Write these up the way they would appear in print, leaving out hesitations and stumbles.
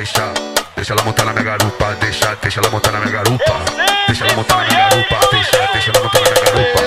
Deixa ela montar na minha garupa, deixa ela montar na minha garupa. Deixa ela montar na minha garupa, deixa ela montar na minha garupa.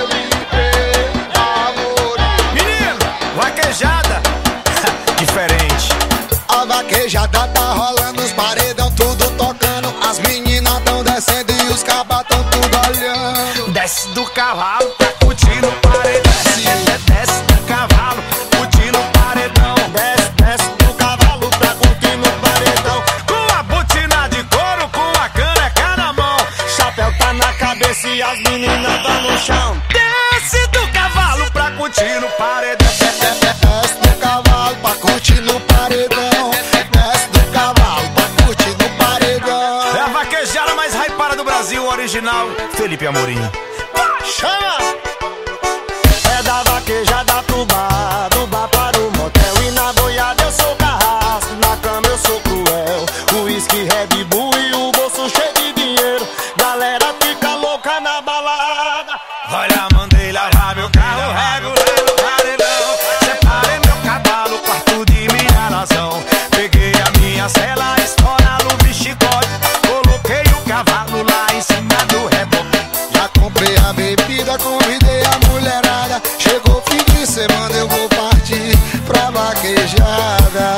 Menino, vaquejada, diferente. A vaquejada tá rolando, os paredão tudo tocando. As meninas tão descendo e os cabas tão tudo olhando. Desce do cavalo, tá curtindo o paredão. Desce do cavalo, curtindo o paredão. Desce do cavalo, tá curtindo o paredão. Com a botina de couro, com a caneca na mão. Chapéu tá na cabeça e as meninas tá no chão. Desce do cavalo pra curtir no paredão. Desce do cavalo pra curtir no paredão. Desce do cavalo pra curtir no paredão. É a vaquejada mais hypada do Brasil, original Felipe Amorim. Chama! É da vaquejada pro bar, do bar para o motel. E na boiada eu sou carrasco, na cama eu sou cruel. O uísque, Red Bull e o bolso cheio de dinheiro. Galera fica louca na balada. Olha, mandei lavar meu carro, regulei no paredão. Separei meu cavalo, quarto de minha nação. Peguei a minha cela, estoura luva e chicote. Coloquei o cavalo lá em cima do reboque. Já comprei a bebida, convidei a mulherada. Chegou fim de semana, eu vou partir pra vaquejada.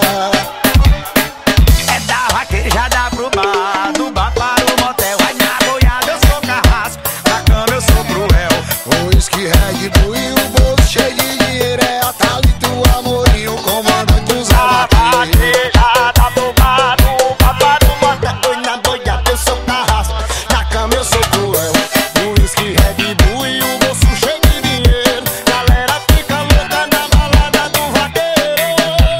É da vaquejada pro bar, do bar para o motel. Aí na boiada eu sou carrasco, na cama eu sou cruel. O uísque, Red Bull e o bolso cheio de dinheiro. É a Thalita, o Amorim, o comandante dos vaquejada pro bar, do bar para o motel. Oi, na boiada eu sou carrasco, na cama eu sou cruel. O uísque, Red Bull e o bolso cheio de dinheiro. Galera fica louca na balada do vaqueiro.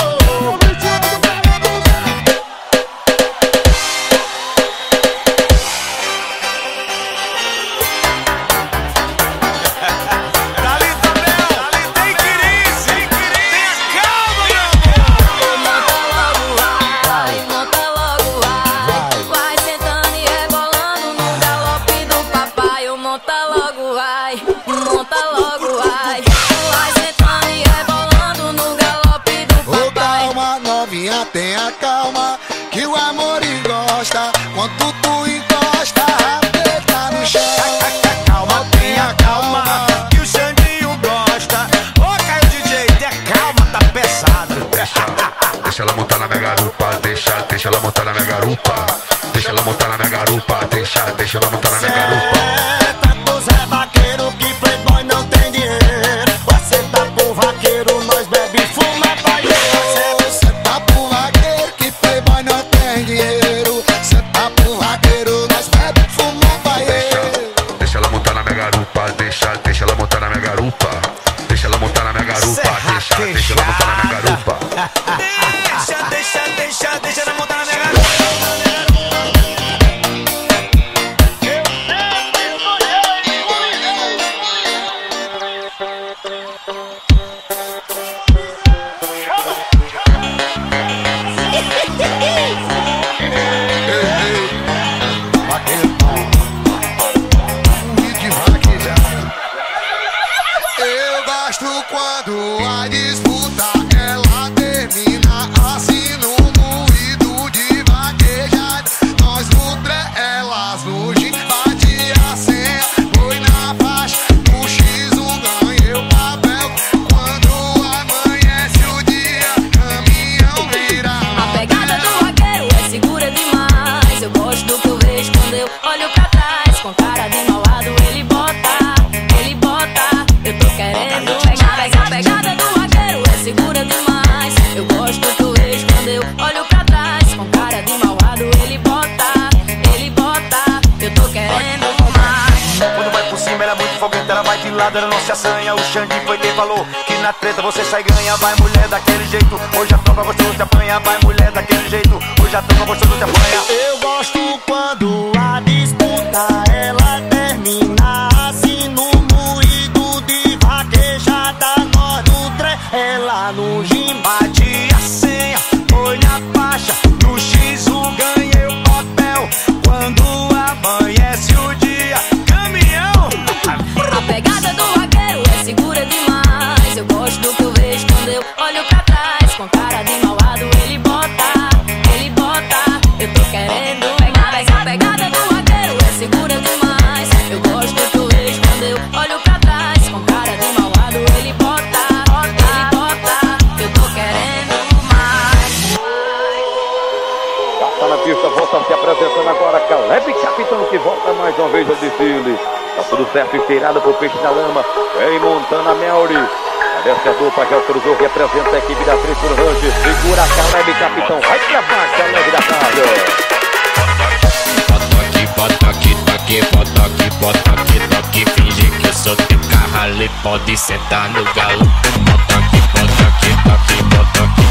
Thalita Bel, tem crise, tenha calma, meu Monta logo, vai sentando e rebolando no galope do papai. Monta logo, vai sentando e rebolando no galope do Ô, papai. calma, novinha, tenha calma, que o Amorim gosta. Quando tu encosta, a preta no chão. Calma, tenha calma, que o Xandinho gosta. Ô, Caio DJ, tenha calma, tá pesado. Deixa ela montar na minha garupa, deixa ela montar na minha garupa. Deixa ela montar na minha garupa, deixa ela montar na minha garupa. Tá pro Zé Vaqueiro, que playboy não tem dinheiro. Você tá pro vaqueiro, nós bebe e fuma paieiro. Você tá pro vaqueiro, que playboy não tem dinheiro. Você tá pro vaqueiro, nós bebe e fuma paieiro. Deixa ela montar na minha garupa, deixa ela montar na minha garupa. Deixa ela montar na minha garupa, deixa ela montar na minha garupa. Deixa ela montar na minha garupa. Eu gosto quando a disputa ela termina assim no moído de vaquejada. Nós nutre elas hoje, bate a senha, foi na faixa, no X1 ganhei o papel. Quando amanhece o dia, caminhão vira. A pegada do vaqueiro é segura demais. Eu gosto do que eu vejo quando eu olho pra trás. Com cara de malvado ele bota. Eu tô querendo pegar. A pegada do vaqueiro é segura demais. Eu gosto do que eu vejo quando eu olho pra trás. Com cara de malvado ele bota. Eu tô querendo mais. Quando vai por cima ela é muito foguete, ela vai de lado, ela não se assanha. O Xande foi quem falou que na treta você sai e ganha. Vai mulher daquele jeito, hoje a tropa gostoso te apanha. Vai mulher daquele jeito, hoje a tropa gostoso te apanha. Eu gosto quando a disputa ela termina assim no moído de vaquejada. Nós nutre ela no gym, Bate a senha, foi na faixa, no X1 ganhei o papel. Quando amanhece o dia, caminhão. A pegada do vaqueiro é segura demais. Eu gosto do que eu vejo quando eu olho pra trás. Com cara de malvado ele bota. Tá na pista, volta se apresentando agora. Caleb Capitão que volta mais uma vez ao desfile. Tá tudo certo, esteirado pro peixe na lama. Vem Montana Melry. Desce a dupla que autorizou, representa a equipe da Triplo Rush. Segura a Caleb Capitão, vai pra baixo, a leve da tarde. Bota aqui, toque, finge que eu sou teu carro ali, pode sentar no galo. Bota aqui, toque,